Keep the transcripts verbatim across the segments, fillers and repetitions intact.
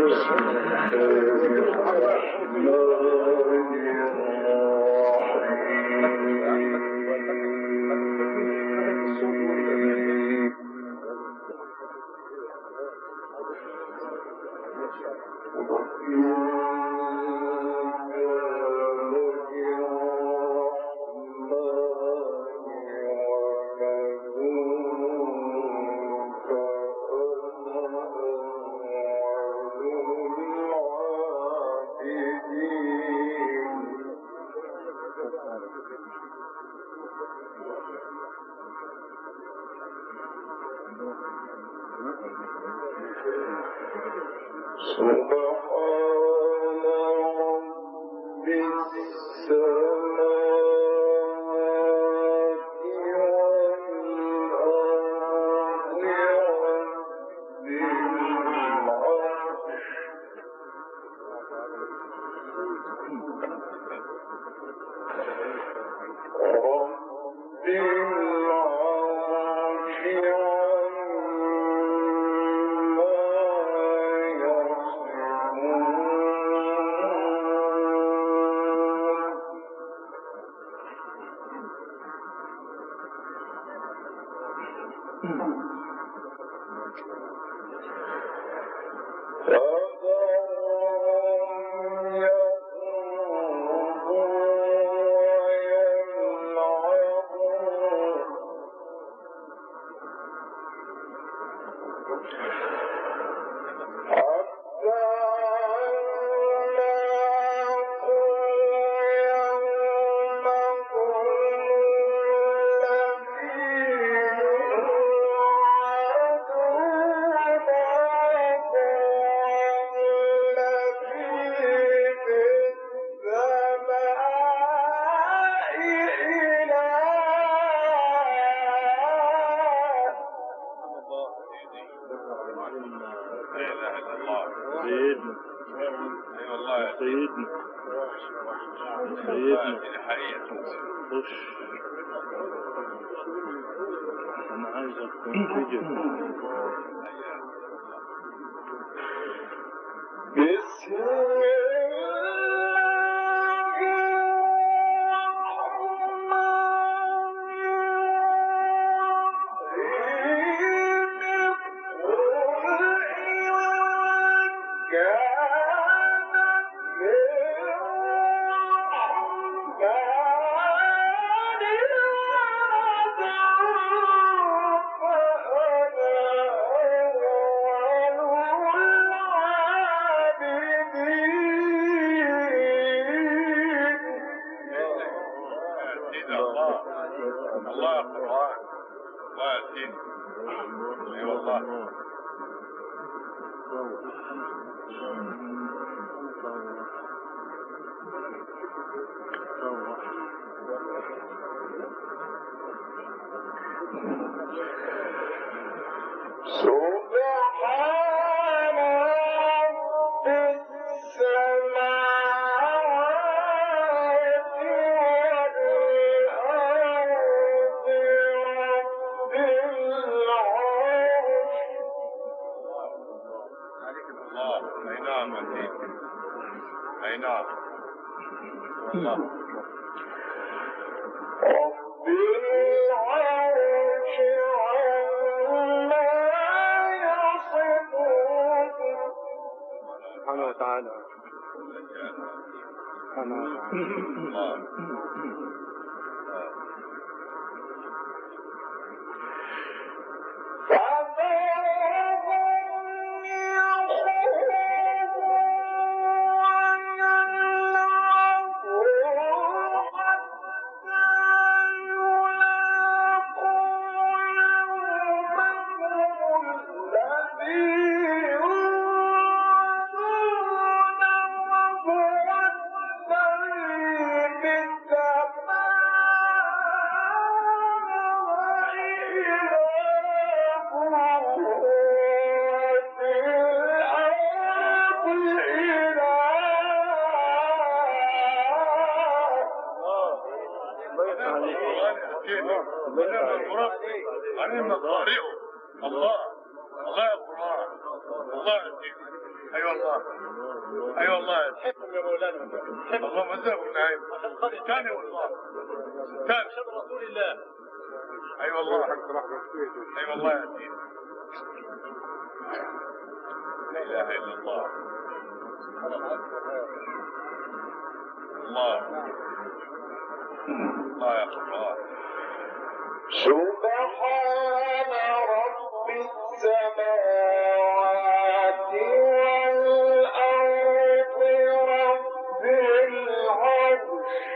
علينا القارئ الله الله يا قرآن الله يا سيدي اي والله اي والله تحبهم يا مولانا الله مزاق ونعيم ثاني والله ثاني عشان رسول الله. اي والله اي والله يا سيدي لا اله الا الله الله الله يا الله. سبحان رب السماوات والأرض رب العرش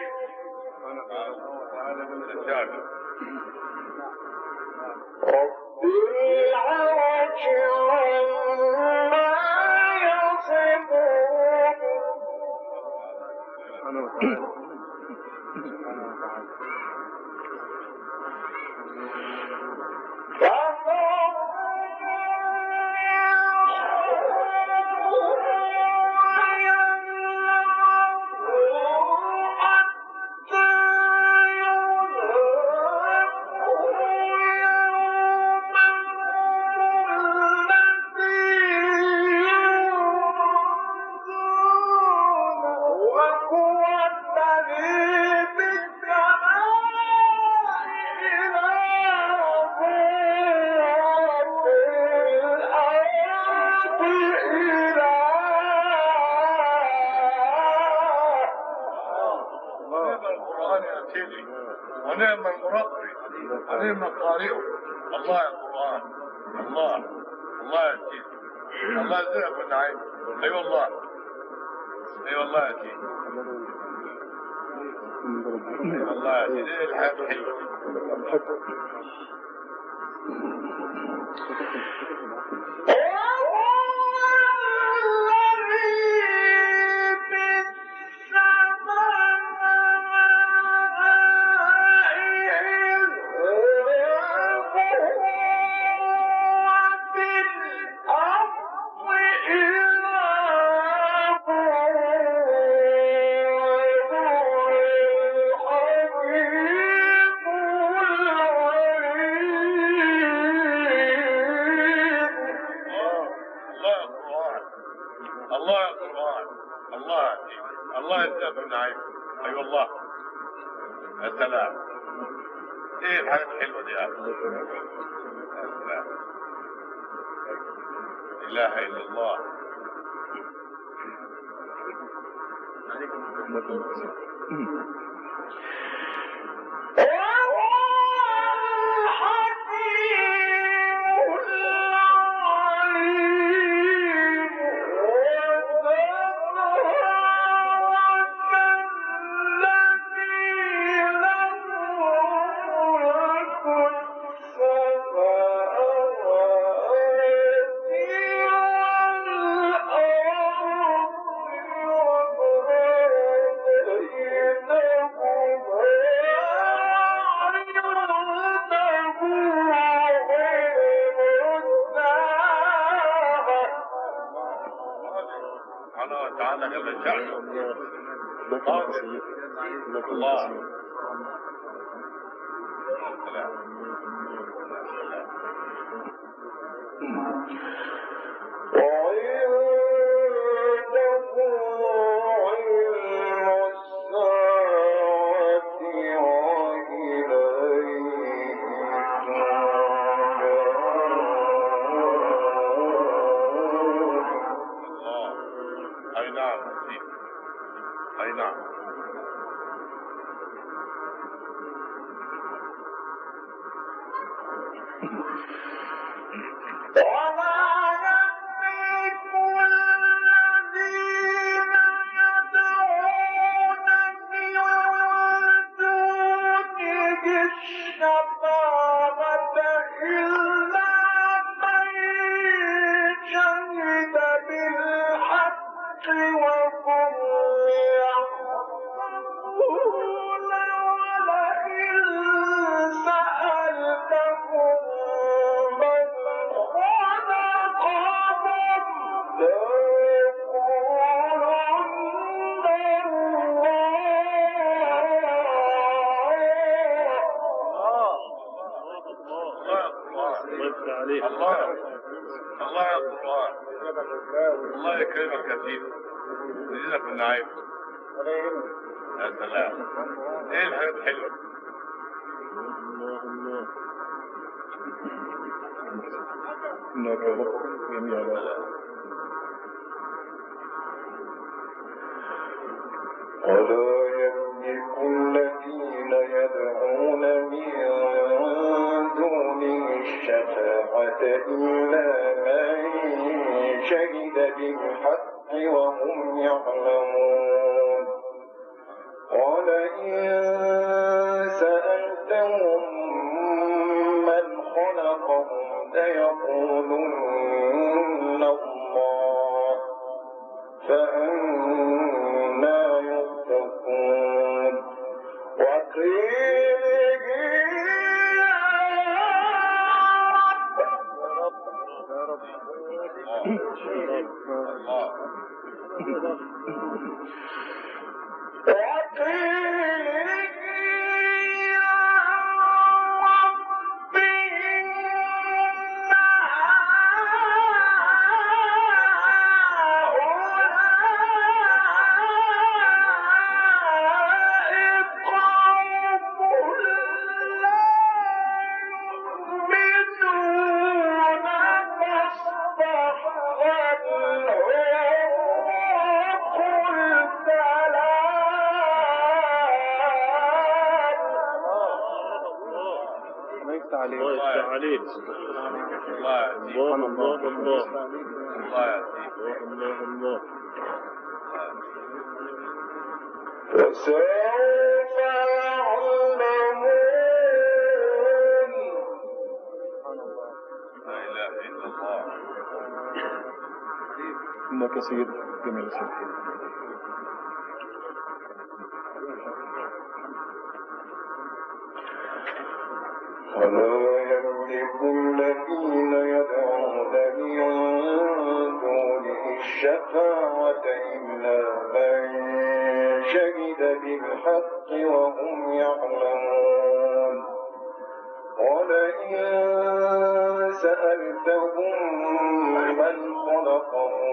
رب العرش عما يصفون. ونعم المربي ونعم القارئ. الله يا قرآن الله الله يا سيدي الله يزرعك بالنعيم. اي والله اي والله يا سيدي اي والله يا سيدي الحياة حلوة. الله يسلمك نعيم. اي والله يا سلام ايه الحاجات الحلوه دي يا اخي. يا سلام لا اله الا الله. تعالى جل شأنه قادر الله. السلام اي نعم. الله الله يا قرآن الله يكرمك يا سيدي ويزيدك من نعيم. يا سلام، ايه الحاجات الحلوه. الله الله إنك رب جميع ولا يملك الذين يدعون من دونه الشفاعة إلا من شهد بالحق وهم يعلمون ولئن سألتهم من خلقهم ليقولن الله فأنا يؤفكون وقيل يا رب الله الله يفتح عليك. الله يهديك. الله الله الله الله يهديك. الله الله فسوف يعلمون لا اله الا الله. إنك سيد جميع السيد. ولا يملك الذين يدعون من دونه الشفاعة إلا من شهد بالحق وهم يعلمون ولئن سألتهم من خلقهم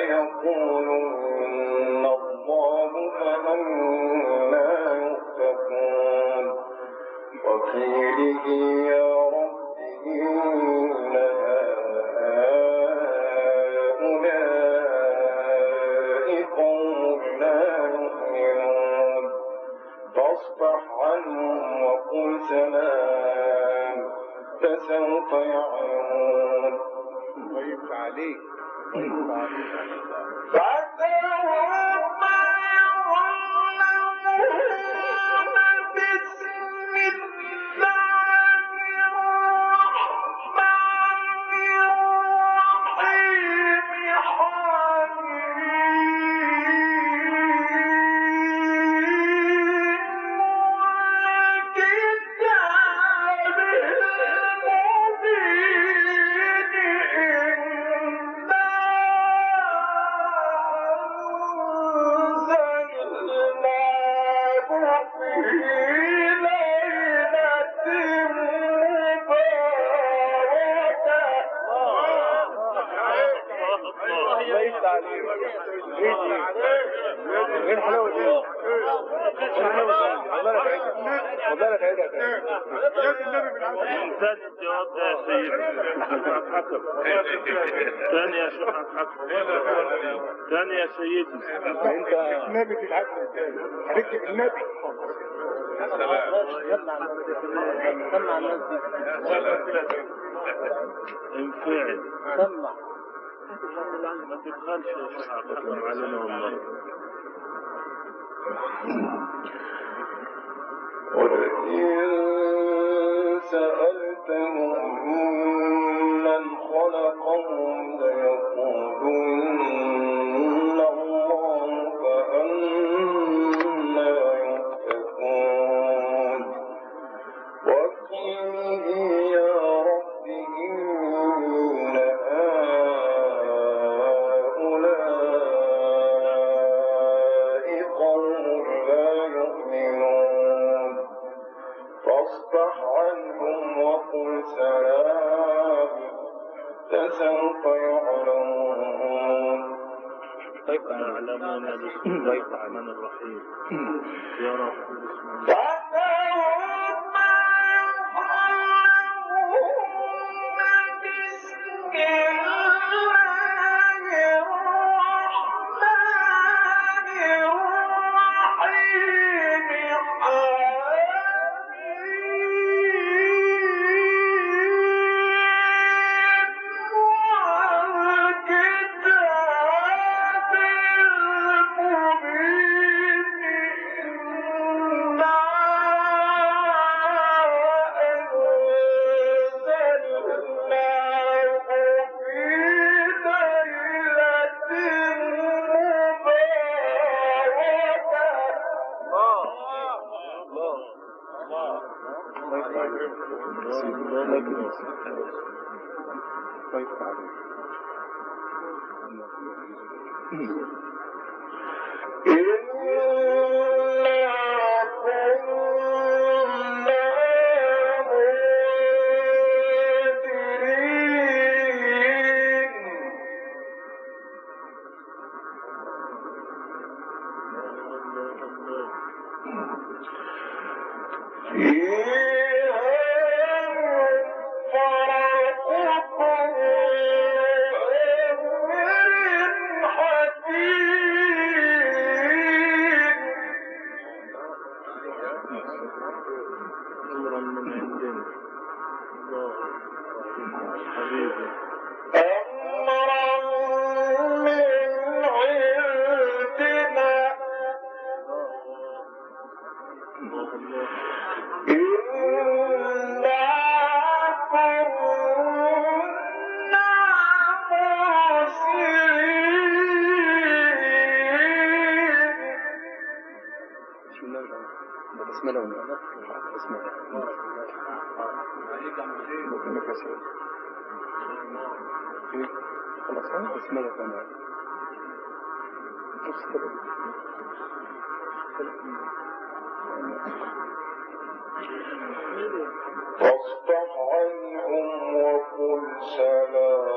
ليقولن الله فأنا يؤفكون وقيله يا رب إن هؤلاء قوم لا يؤمنون فاصفح عنهم وقل سلام فسوف يعلمون غيب عليك غيب عليك فسوف يعلمون بسم الله الرحمن الرحيم حميم والكتاب المبين إنا أنزلناه في ليلة مباركة ليس عليك ايه الحلاوه دي؟ ايه الحلاوه دي؟ والله لا تعيدها والله لا تعيدها ثاني الجواب يا سيدي. حكم ثاني يا شيخ حكم ثاني يا سيدي. انت نبي تتعلم ازاي؟ هتكتب النبي. يا سلام. سمع الناس دي. يا سلام. انفعل سمع. ما تبخلش يا شيخ حكم علينا والله. ولئن سألتهم من خلقهم ليقولن الله فأنا يؤفكون وقيله يا رب إن هؤلاء قوم لا يؤمنون فاصفح عنهم وقل سلام فسوف يعلمون يعلمون بسم الله الرحمن الرحيم يا رب فاصفح عنهم وقل سلام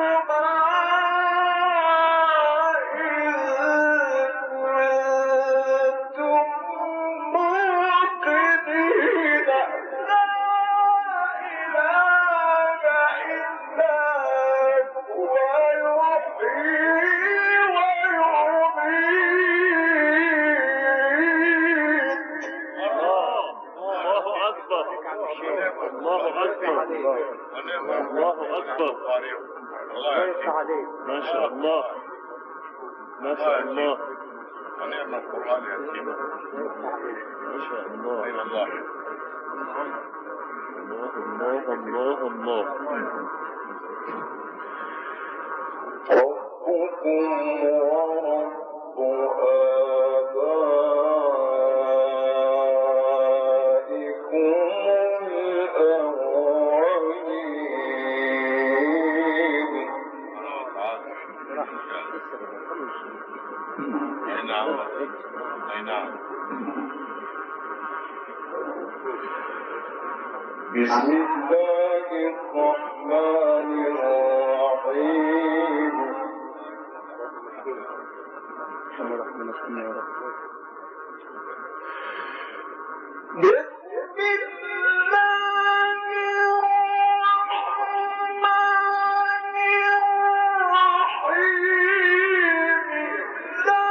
ما شاء الله ما شاء الله ونعم القرآن الحكيم ما شاء الله أي والله الله الله الله ربكم ورب آبائكم الأولين. أي نعم أي نعم. بسم الله الرحمن الرحيم. بسم الله الرحمن الرحيم. لو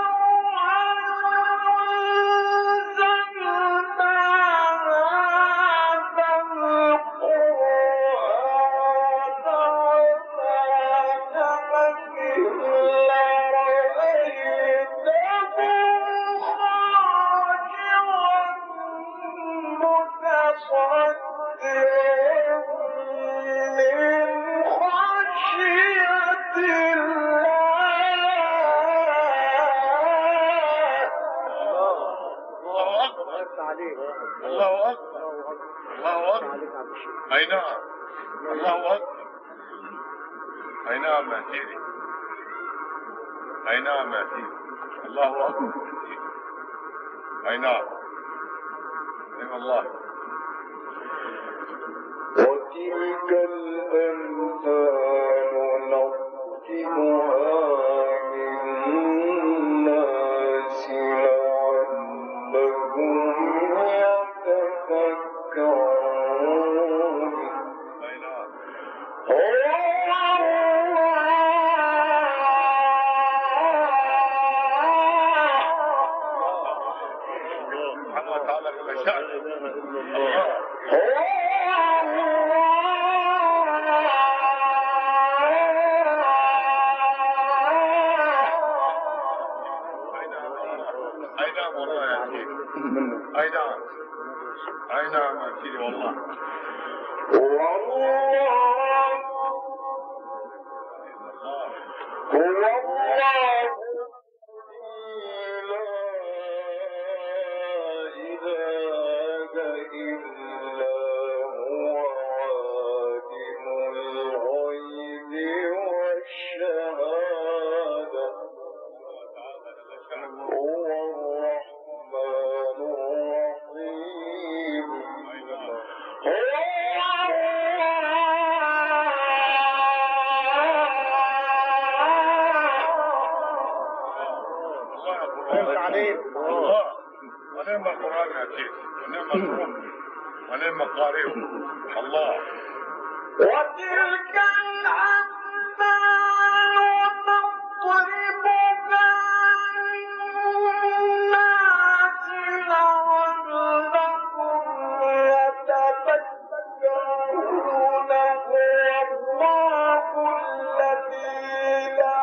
أنزلنا هذا القرآن على جبل لرأيته خاشعا متصدعا من خشية الله. الله أكبر الله أكبر الله أكبر. أي نعم الله أكبر. أي نعم يا سيدي أي نعم يا سيدي الله أكبر. أي نعم أي والله. وتلك الأمثال نضربها للناس لعلهم يتفكرون. أي نعم سبحانه وتعالى جل شأنه. الله أي نعم والله يا سيدي أي نعم أي نعم يا سيدي والله. هو الله لا إله إلا هو عالم الغيب والشهادة. هو الرحمن الرحيم. الله ونعم القرآن يا شيخ ونعم القرآن ونعم القارئ. الله وتلك الأمثال نضربها للناس لعلهم يتفكرون. هو الله الذي لا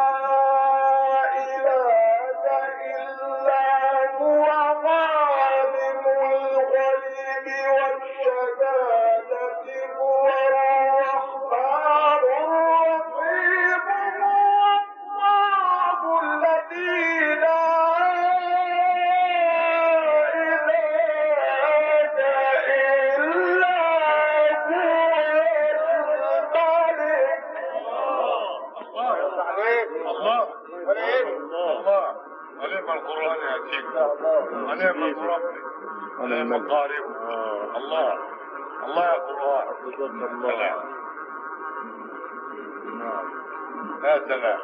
إله إلا هو عالم الغيب والشهادة. هو الرحمن الرحيم. هو الله الذي لا إله إلا هو الله الله ونعم القرآن يا شيخ ونعم القرآن ونعم القارئ. الله الله يا قرآن. الله. نعم يا سلام.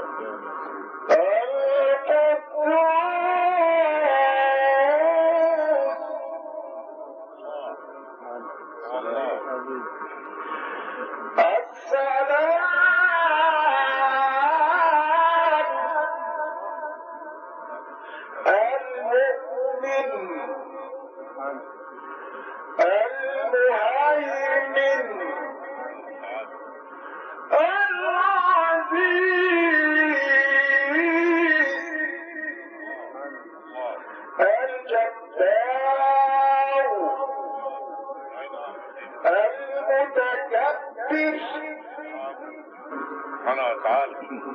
سبحانه وتعالى.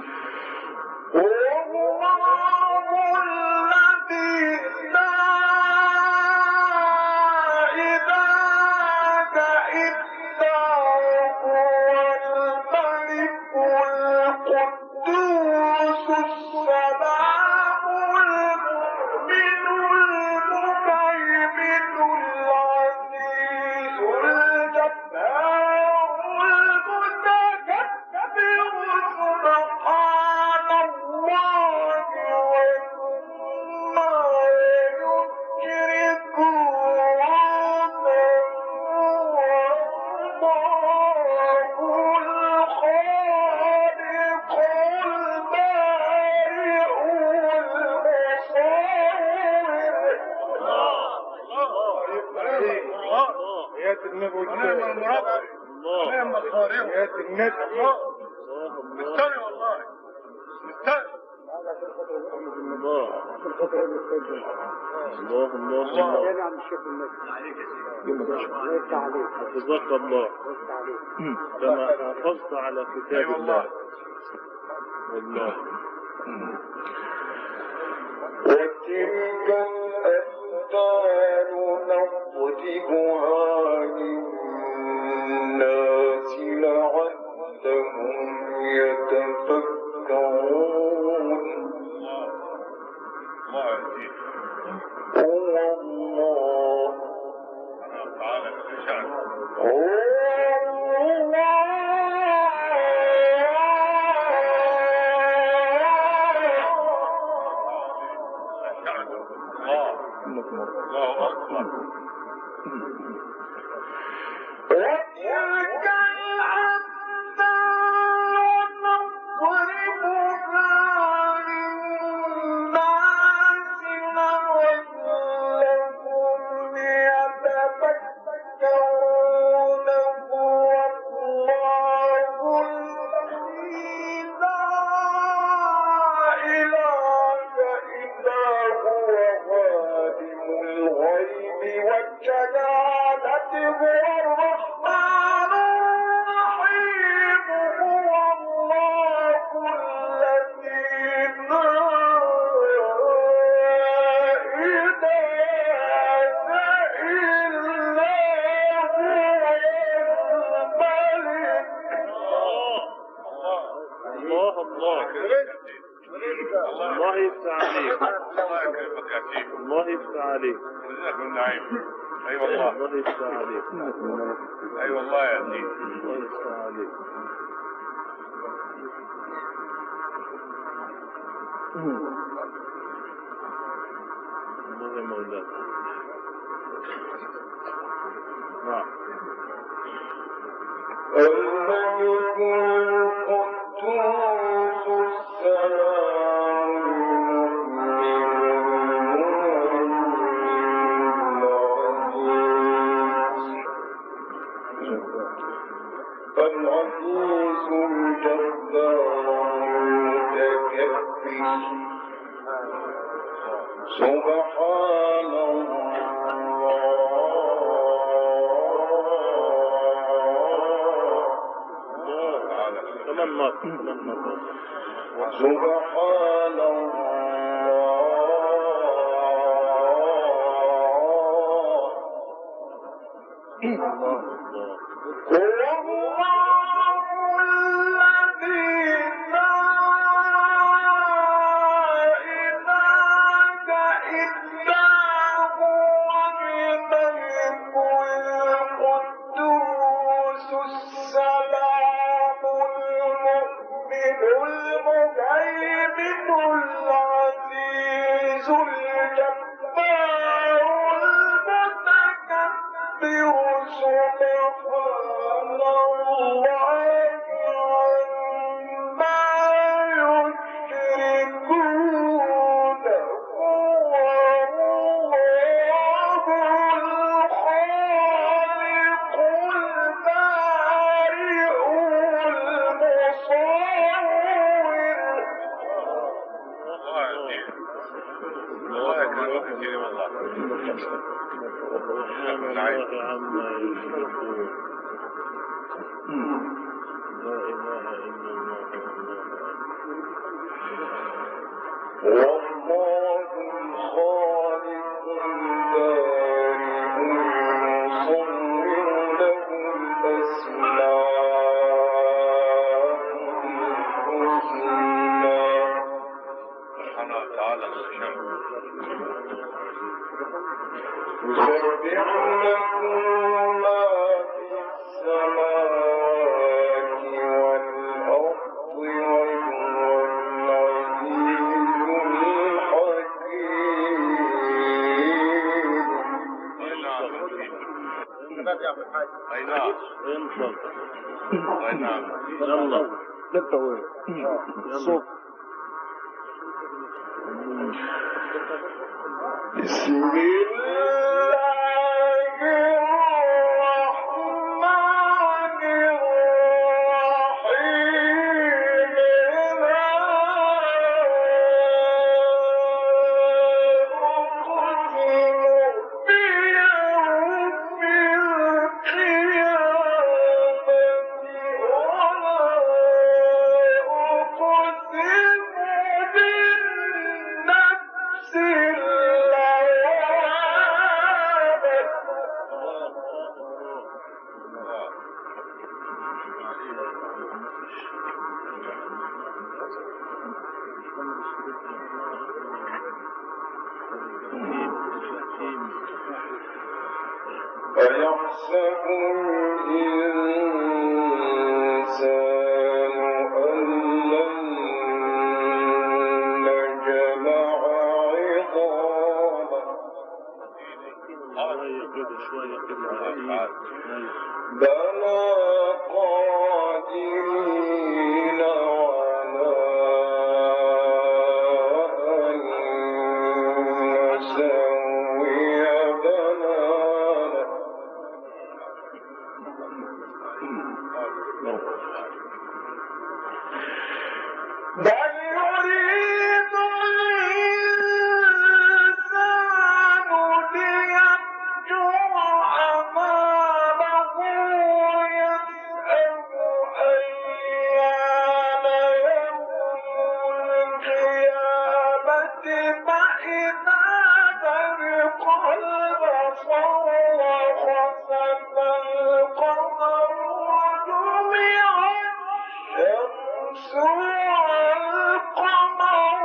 ونعم المربي ونعم القارئ مستوي والله مستوي. الله الله الله حفظك الله كما حافظت على كتاب الله والله. وتلك الأمثال نضربها للناس لعلهم يتفكرون. الله يهديك. هو الله تعالى بالشأن. هو الله أكبر. وتلك الأمثال نضربها للناس لعلهم يتفكرون. هو الله الذي لا إله إلا هو عالم الغيب والشهادة هو الرحمن الرحيم. هو الله الذي لا إله إلا هو الملك. الله الله الله يفتح عليك. الله يكرمك يا شيخ. الله يفتح عليك. جزاك النعيم. اي والله. الله يفتح عليك. اي والله يا سيدي. الله يفتح عليك. الله يا مولانا. نعم. الملك القدوس السلام العزيز الجبار المتكبر. سبحان كمان مرة كمان مرة. سبحان الله. هو الله الذي لا إله إلا هو الملك القدوس السلام المؤمن المهيمن العزيز الجبار المتكبر سبحان الله عما يشركون هو الله الخالق البارئ المصور الله يكرمك كثير والله. سبحان الله عما يشركون. لا إله إلا الله. والله الخالق البارئ المصور له الأسماء الحسنى سبحانه وتعالى الشمس. يسبح له ما في السماوات والأرض وهو العزيز الحكيم. أي نعم. انصت. أي نعم. يلا. صوت. بسم الله الرحمن الرحيم. لا أقسم بيوم القيامة ولا أقسم بالنفس أيحسب الإنسان أن لن نجمع عظامه شوية كده شوية كده. بلى قادرين على أن نسوي بنانه بل يريد الإنسان ليفجر أمامه يسأل أيان يوم القيامة فإذا برق البصر وخسف القمر وجمع الشمس والقمر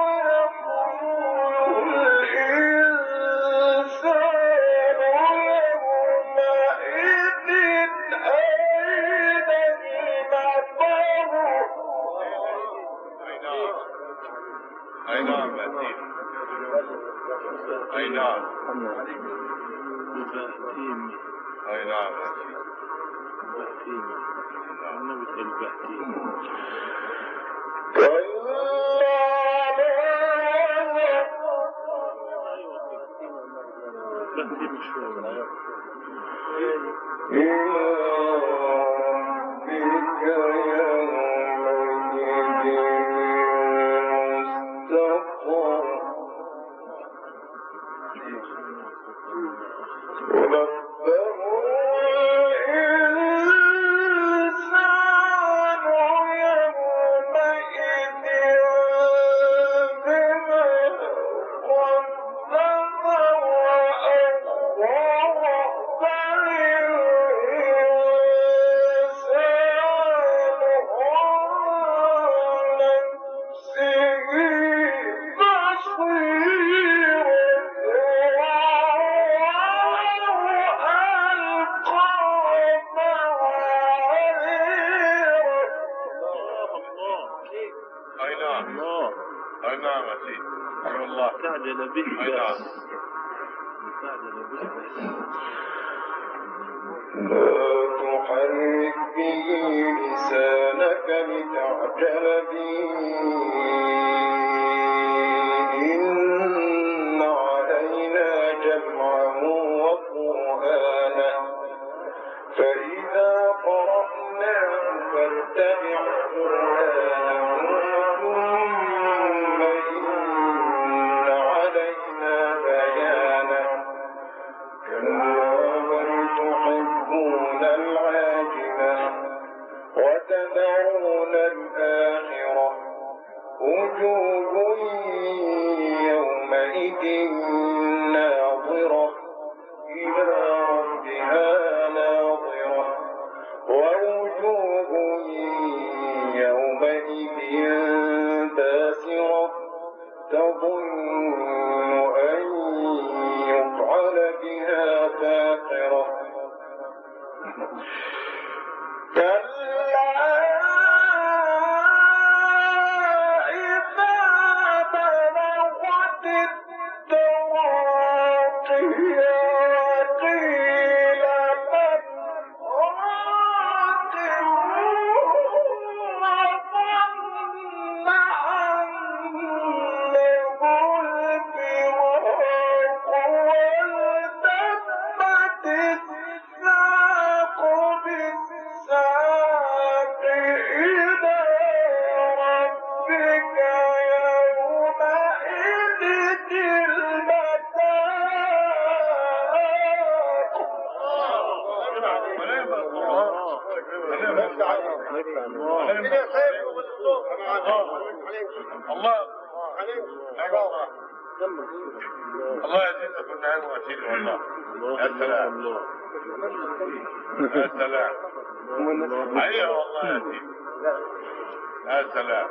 يقول الإنسان يومئذ أين المفر. أي نعم. أي نعم. البهتيمي. أي نعم. البهتيمي. النبي البهتيمي. البهتيمي شوية. وأخوه اي نعم الله اي نعم يا سيدي اي والله استعجل به اي نعم استعجل به لا تحرك به لسانك لتعجل به إن علينا جمعه وقرآنه فإذا قرأناه فاتبع قرآنه ثم إن علينا بيانه كلا بل تحبون العاجلة وتدعون الآخرة وجوه يومئذ ناظرة إلى ربها ناظرة ووجوه يومئذ باسرة تظن أن يفعل بها فاقرة كلا إذا بلغت التراقي قيل من راق وظن أنه الفراق والتفت الساق بالساق إلى ربك يومئذ الله الله يزيدك النعيم واسيدي والله يا سلام يا سلام ايوه والله يا سيدي يا سلام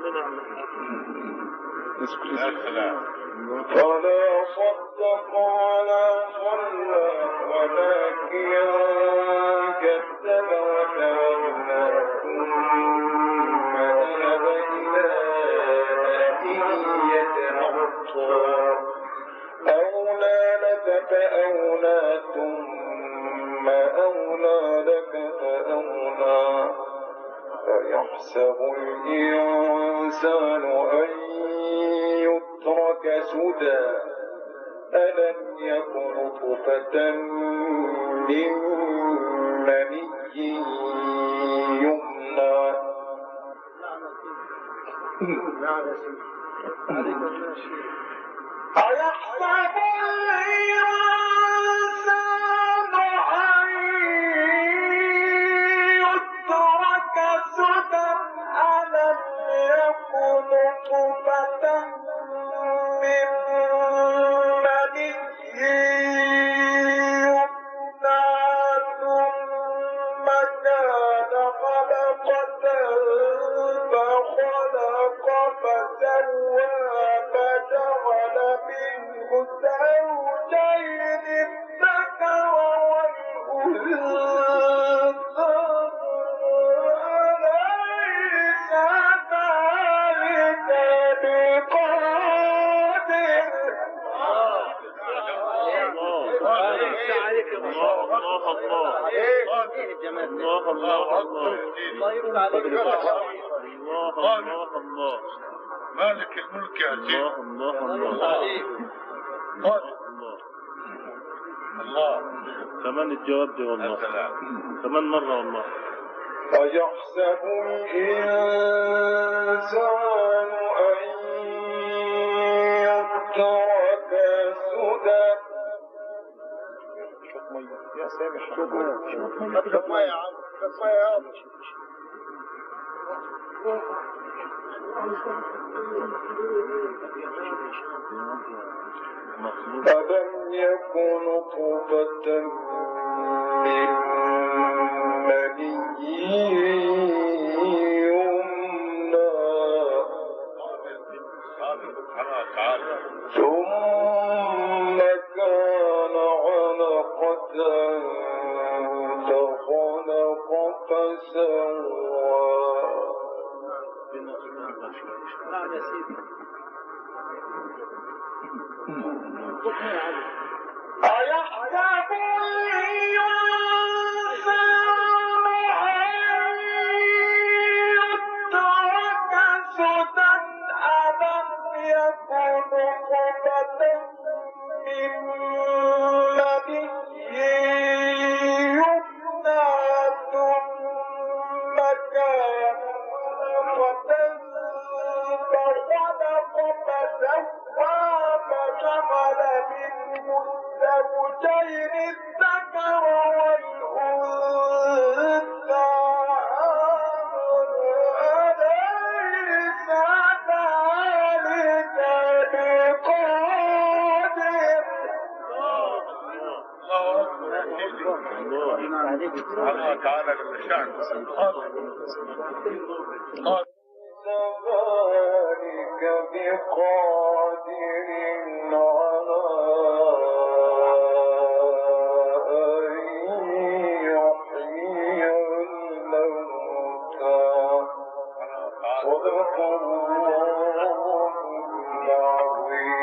يا سلام فلا صدق ولا صلى ولكن كذب وتولى ثم ذهب إلى أهله يتمطى أولى لك فأولى ثم أولى لك فأولى أيحسب الإنسان أن يترك سدى ألم يكن نطفة من مني يمنى أيحسب الإنسان أن يترك سدى ألم يكن نطفة من مني يمنى ثم كان علقة فخلق فسوى فجعل منه زوجين الذكر والأنثى أليس ذلك بقادر الله الله الله الله مالك الملك يا سيدي الله الله الله الله كمان الجواب دي والله كمان مرة والله أيحسب الإنسان أن يترك سدى يا سامح شوف مية شوف مية يا عم شوف مية يا عم ألم يكن نطفة من مني يمنى ثم كان علقة فخلق فسوى نعم يا سيدي. أيحسب الإنسان أن يترك سدى ألم يكن نطفة من مني يمنى ثم كان علقة فخلق فسوى فجعل منه الزوجين الذكر والأنثى أليس ذلك بقادر؟ الله أكبر. الله تعالى جل شأنه قادر قادر ذلك بقادر على أن يحيي الموتى صدق الله العظيم.